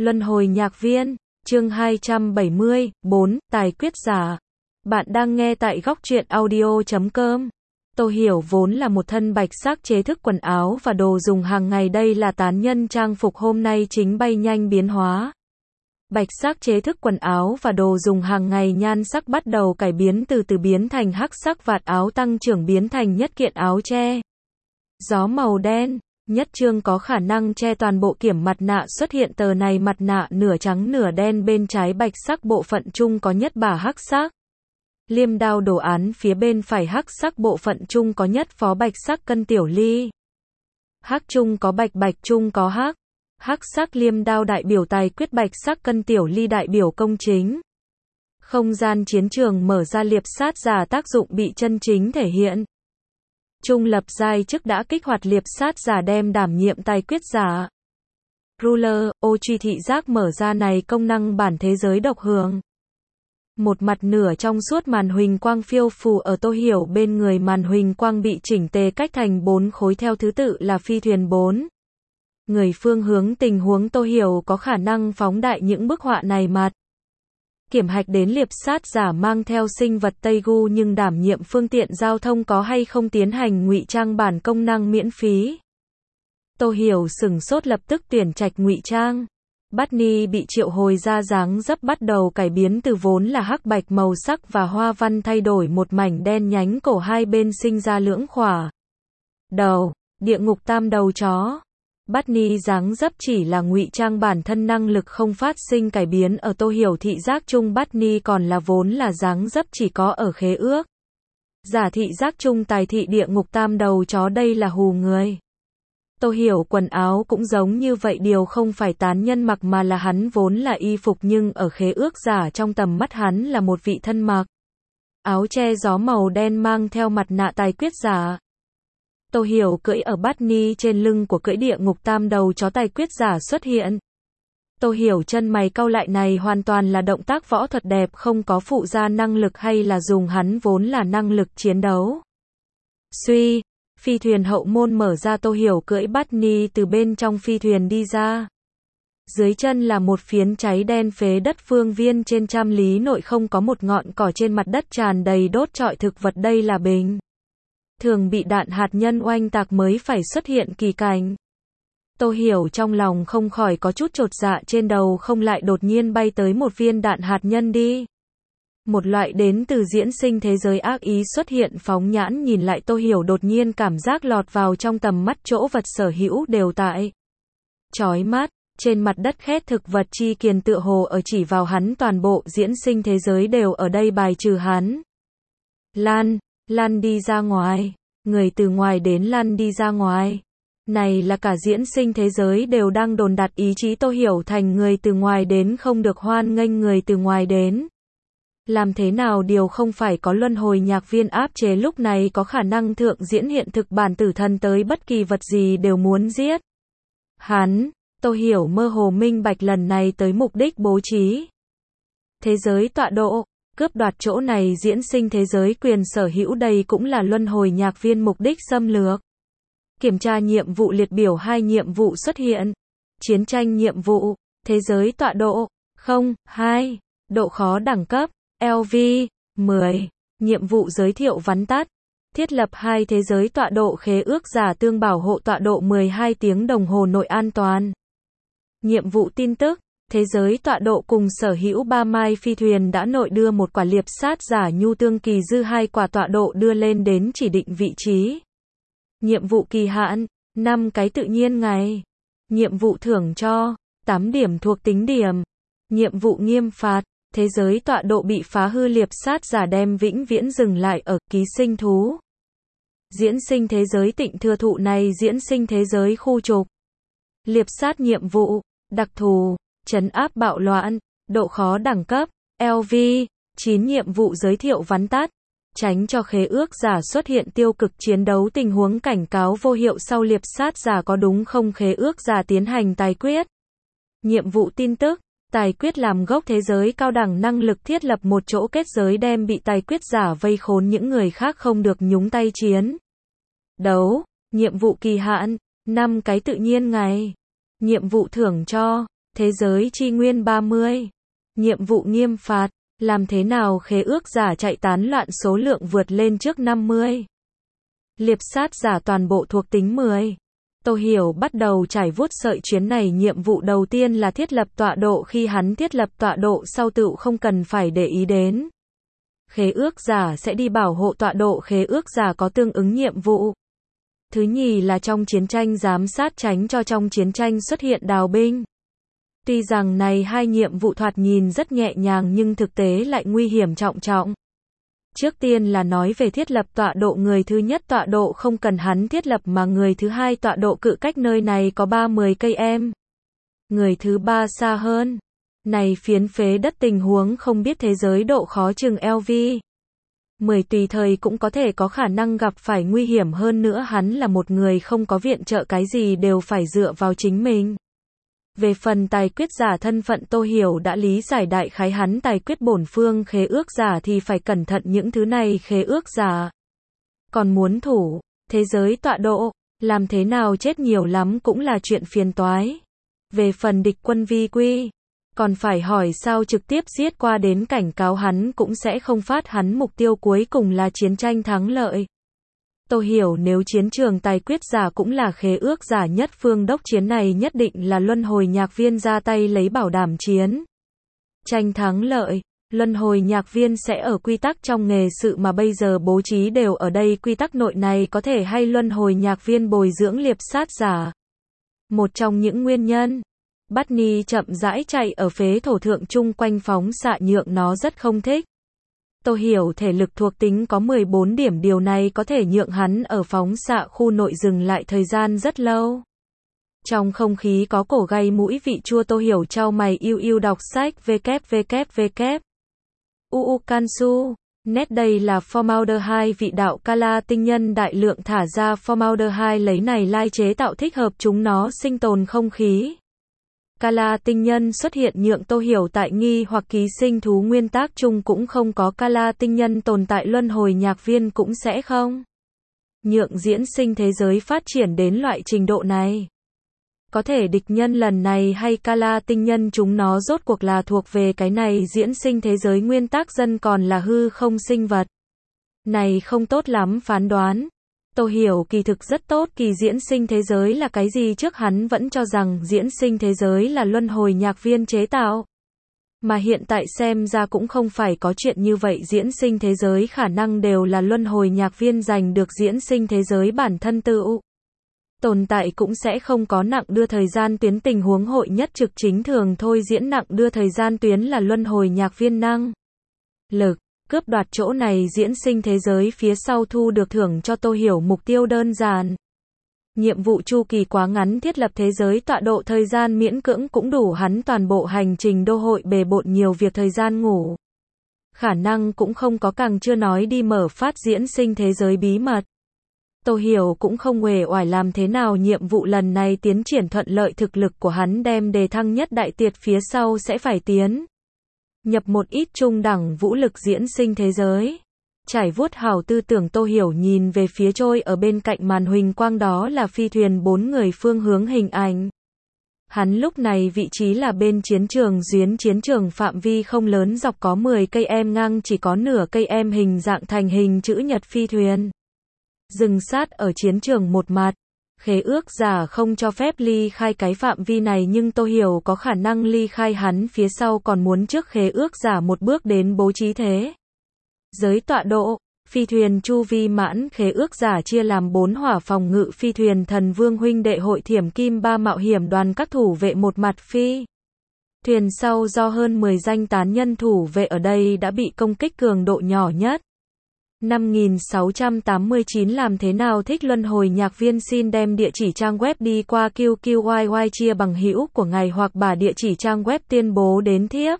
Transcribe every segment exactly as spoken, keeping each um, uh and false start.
Luân hồi nhạc viên, chương hai trăm bảy mươi, bốn, tài quyết giả. Bạn đang nghe tại góc truyện audio chấm com. Tô Hiểu vốn là một thân bạch sắc chế thức quần áo và đồ dùng hàng ngày, đây là tán nhân trang phục hôm nay chính bay nhanh biến hóa. Bạch sắc chế thức quần áo và đồ dùng hàng ngày nhan sắc bắt đầu cải biến, từ từ biến thành hắc sắc, vạt áo tăng trưởng biến thành nhất kiện áo che gió màu đen. Nhất trương có khả năng che toàn bộ kiểm mặt nạ xuất hiện, tờ này mặt nạ nửa trắng nửa đen, bên trái bạch sắc, bộ phận trung có nhất bả hắc sắc. Liêm đao đồ án phía bên phải hắc sắc, bộ phận trung có nhất phó bạch sắc cân tiểu ly. Hắc trung có bạch, bạch trung có hắc. Hắc sắc liêm đao đại biểu tài quyết, bạch sắc cân tiểu ly đại biểu công chính. Không gian chiến trường mở ra, liệp sát giả tác dụng bị chân chính thể hiện. Trung lập giai chức đã kích hoạt, liệp sát giả đem đảm nhiệm tài quyết giả. Ruler, ô truy thị giác mở ra, này công năng bản thế giới độc hưởng. Một mặt nửa trong suốt màn huỳnh quang phiêu phù ở Tô Hiểu bên người, màn huỳnh quang bị chỉnh tề cách thành bốn khối theo thứ tự là phi thuyền bốn người, phương hướng tình huống Tô Hiểu có khả năng phóng đại những bức họa này mặt. Kiểm hạch đến liệp sát giả mang theo sinh vật Tây Gu nhưng đảm nhiệm phương tiện giao thông có hay không tiến hành ngụy trang bản công năng miễn phí. Tô Hiểu sửng sốt, lập tức tuyển trạch ngụy trang. Barney bị triệu hồi ra, dáng dấp bắt đầu cải biến, từ vốn là hắc bạch màu sắc và hoa văn thay đổi một mảnh đen nhánh, cổ hai bên sinh ra lưỡng khỏa đầu, địa ngục tam đầu chó. Barney dáng dấp chỉ là ngụy trang, bản thân năng lực không phát sinh cải biến ở Tô Hiểu thị giác chung. Barney còn là vốn là dáng dấp chỉ có ở khế ước giả thị giác chung, tài thị địa ngục tam đầu chó, đây là hù người. Tô Hiểu quần áo cũng giống như vậy, điều không phải tán nhân mặc mà là hắn vốn là y phục, nhưng ở khế ước giả trong tầm mắt hắn là một vị thân mặc áo che gió màu đen mang theo mặt nạ tài quyết giả. Tô Hiểu cưỡi ở Barney trên lưng của cưỡi địa ngục tam đầu chó tài quyết giả xuất hiện. Tô Hiểu chân mày cau lại, này hoàn toàn là động tác võ thuật đẹp, không có phụ gia năng lực hay là dùng hắn vốn là năng lực chiến đấu. Suy, phi thuyền hậu môn mở ra, Tô Hiểu cưỡi Barney từ bên trong phi thuyền đi ra. Dưới chân là một phiến cháy đen phế đất phương viên trên trăm lý nội, không có một ngọn cỏ, trên mặt đất tràn đầy đốt trọi thực vật, đây là bình thường bị đạn hạt nhân oanh tạc mới phải xuất hiện kỳ cảnh. Tô Hiểu trong lòng không khỏi có chút chột dạ, trên đầu không lại đột nhiên bay tới một viên đạn hạt nhân đi. Một loại đến từ diễn sinh thế giới ác ý xuất hiện, phóng nhãn nhìn lại, Tô Hiểu đột nhiên cảm giác lọt vào trong tầm mắt, chỗ vật sở hữu đều tại chói mắt. Trên mặt đất khét thực vật chi kiền tựa hồ ở chỉ vào hắn, toàn bộ diễn sinh thế giới đều ở đây bài trừ hắn. Lan, lăn đi ra ngoài. Người từ ngoài đến lăn đi ra ngoài. Này là cả diễn sinh thế giới đều đang đồn đặt ý chí Tô Hiểu thành người từ ngoài đến, không được hoan nghênh người từ ngoài đến. Làm thế nào điều không phải có luân hồi nhạc viên áp chế, lúc này có khả năng thượng diễn hiện thực bản tử thần tới, bất kỳ vật gì đều muốn giết hắn. Tô Hiểu mơ hồ minh bạch lần này tới mục đích bố trí thế giới tọa độ, cướp đoạt chỗ này diễn sinh thế giới quyền sở hữu, đây cũng là luân hồi nhạc viên mục đích xâm lược. Kiểm tra nhiệm vụ liệt biểu, hai nhiệm vụ xuất hiện. Chiến tranh nhiệm vụ, thế giới tọa độ, không, hai, độ khó đẳng cấp, L V, mười, nhiệm vụ giới thiệu vắn tắt. Thiết lập hai thế giới tọa độ, khế ước giả tương bảo hộ tọa độ mười hai tiếng đồng hồ nội an toàn. Nhiệm vụ tin tức, thế giới tọa độ cùng sở hữu ba mai phi thuyền đã nội đưa một quả liệp sát giả nhu tương kỳ dư, hai quả tọa độ đưa lên đến chỉ định vị trí. Nhiệm vụ kỳ hạn, năm cái tự nhiên ngày. Nhiệm vụ thưởng cho tám điểm thuộc tính điểm. Nhiệm vụ nghiêm phạt, thế giới tọa độ bị phá hư, liệp sát giả đem vĩnh viễn dừng lại ở ký sinh thú. Diễn sinh thế giới tịnh thừa thụ này, diễn sinh thế giới khu trục. Liệp sát nhiệm vụ đặc thù, trấn áp bạo loạn, độ khó đẳng cấp L V, chín nhiệm vụ giới thiệu vắn tắt. Tránh cho khế ước giả xuất hiện tiêu cực chiến đấu, tình huống cảnh cáo vô hiệu sau liệp sát giả có đúng không, khế ước giả tiến hành tài quyết. Nhiệm vụ tin tức, tài quyết làm gốc thế giới cao đẳng, năng lực thiết lập một chỗ kết giới đem bị tài quyết giả vây khốn, những người khác không được nhúng tay chiến đấu. Nhiệm vụ kỳ hạn, năm cái tự nhiên ngày. Nhiệm vụ thưởng cho Thế giới chi nguyên ba mươi. Nhiệm vụ nghiêm phạt. Làm thế nào khế ước giả chạy tán loạn số lượng vượt lên trước năm mươi. Liệp sát giả toàn bộ thuộc tính mười. Tô Hiểu bắt đầu trải vuốt sợi chuyến này. Nhiệm vụ đầu tiên là thiết lập tọa độ. Khi hắn thiết lập tọa độ sau tựu không cần phải để ý đến. Khế ước giả sẽ đi bảo hộ tọa độ. Khế ước giả có tương ứng nhiệm vụ. Thứ nhì là trong chiến tranh giám sát tránh cho trong chiến tranh xuất hiện đào binh. Tuy rằng này hai nhiệm vụ thoạt nhìn rất nhẹ nhàng nhưng thực tế lại nguy hiểm trọng trọng. Trước tiên là nói về thiết lập tọa độ. Người thứ nhất tọa độ không cần hắn thiết lập mà người thứ hai tọa độ cự cách nơi này có ba mươi cây em. Người thứ ba xa hơn. Này phiến phế đất tình huống không biết thế giới độ khó chừng L V. mười tùy thời cũng có thể có khả năng gặp phải nguy hiểm hơn nữa hắn là một người không có viện trợ cái gì đều phải dựa vào chính mình. Về phần tài quyết giả thân phận Tô Hiểu đã lý giải đại khái hắn tài quyết bổn phương khế ước giả thì phải cẩn thận những thứ này khế ước giả. Còn muốn thủ, thế giới tọa độ, làm thế nào chết nhiều lắm cũng là chuyện phiền toái. Về phần địch quân vi quy, còn phải hỏi sao trực tiếp giết qua đến cảnh cáo hắn cũng sẽ không phát hắn mục tiêu cuối cùng là chiến tranh thắng lợi. Tô Hiểu nếu chiến trường tài quyết giả cũng là khế ước giả nhất phương đốc chiến này nhất định là luân hồi nhạc viên ra tay lấy bảo đảm chiến tranh thắng lợi. Luân hồi nhạc viên sẽ ở quy tắc trong nghề sự mà bây giờ bố trí đều ở đây quy tắc nội này có thể hay luân hồi nhạc viên bồi dưỡng liệp sát giả. Một trong những nguyên nhân, Barney chậm rãi chạy ở phế thổ thượng chung quanh phóng xạ nhượng nó rất không thích. Tô Hiểu thể lực thuộc tính có mười bốn điểm điều này có thể nhượng hắn ở phóng xạ khu nội dừng lại thời gian rất lâu. Trong không khí có cổ gây mũi vị chua Tô Hiểu trao mày yêu yêu đọc sách www. uu Kansu. Nét đây là formaldehyde vị đạo Kala tinh nhân đại lượng thả ra formaldehyde lấy này lai chế tạo thích hợp chúng nó sinh tồn không khí. Kala tinh nhân xuất hiện nhượng Tô Hiểu tại nghi hoặc ký sinh thú nguyên tác chung cũng không có Kala tinh nhân tồn tại luân hồi nhạc viên cũng sẽ không. Nhượng diễn sinh thế giới phát triển đến loại trình độ này. Có thể địch nhân lần này hay Kala tinh nhân chúng nó rốt cuộc là thuộc về cái này diễn sinh thế giới nguyên tác dân còn là hư không sinh vật. Này không tốt lắm phán đoán. Tô Hiểu kỳ thực rất tốt kỳ diễn sinh thế giới là cái gì trước hắn vẫn cho rằng diễn sinh thế giới là luân hồi nhạc viên chế tạo. Mà hiện tại xem ra cũng không phải có chuyện như vậy diễn sinh thế giới khả năng đều là luân hồi nhạc viên giành được diễn sinh thế giới bản thân tự. Tồn tại cũng sẽ không có nặng đưa thời gian tuyến tình huống hội nhất trực chính thường thôi diễn nặng đưa thời gian tuyến là luân hồi nhạc viên năng. Lực. Cướp đoạt chỗ này diễn sinh thế giới phía sau thu được thưởng cho Tô Hiểu mục tiêu đơn giản. Nhiệm vụ chu kỳ quá ngắn thiết lập thế giới tọa độ thời gian miễn cưỡng cũng đủ hắn toàn bộ hành trình đô hội bề bộn nhiều việc thời gian ngủ. Khả năng cũng không có càng chưa nói đi mở phát diễn sinh thế giới bí mật. Tô Hiểu cũng không uể oải làm thế nào nhiệm vụ lần này tiến triển thuận lợi thực lực của hắn đem đề thăng nhất đại tiệt phía sau sẽ phải tiến. Nhập một ít trung đẳng vũ lực diễn sinh thế giới. Trải vuốt hào tư tưởng Tô Hiểu nhìn về phía trôi ở bên cạnh màn huỳnh quang đó là phi thuyền bốn người phương hướng hình ảnh. Hắn lúc này vị trí là bên chiến trường duyến chiến trường phạm vi không lớn dọc có mười cây em ngang chỉ có nửa cây em hình dạng thành hình chữ nhật phi thuyền. Dừng sát ở chiến trường một mặt. Khế ước giả không cho phép ly khai cái phạm vi này nhưng Tô Hiểu có khả năng ly khai hắn phía sau còn muốn trước khế ước giả một bước đến bố trí thế. Giới tọa độ, phi thuyền chu vi mãn khế ước giả chia làm bốn hỏa phòng ngự phi thuyền thần vương huynh đệ hội thiểm kim ba mạo hiểm đoàn các thủ vệ một mặt phi. Thuyền sau do hơn mười danh tán nhân thủ vệ ở đây đã bị công kích cường độ nhỏ nhất. năm nghìn sáu trăm tám mươi chín làm thế nào thích luân hồi nhạc viên xin đem địa chỉ trang web đi qua Q Q Y Y chia bằng hữu của ngài hoặc bà địa chỉ trang web tuyên bố đến thiếp.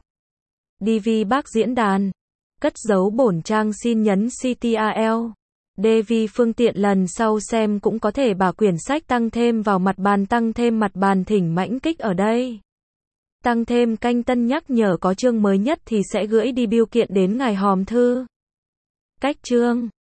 đê vê bác diễn đàn. Cất dấu bổn trang xin nhấn C T R L. đê vê phương tiện lần sau xem cũng có thể bà quyển sách tăng thêm vào mặt bàn tăng thêm mặt bàn thỉnh mãnh kích ở đây. Tăng thêm canh tân nhắc nhở có chương mới nhất thì sẽ gửi đi bưu kiện đến ngài hòm thư. Cách chương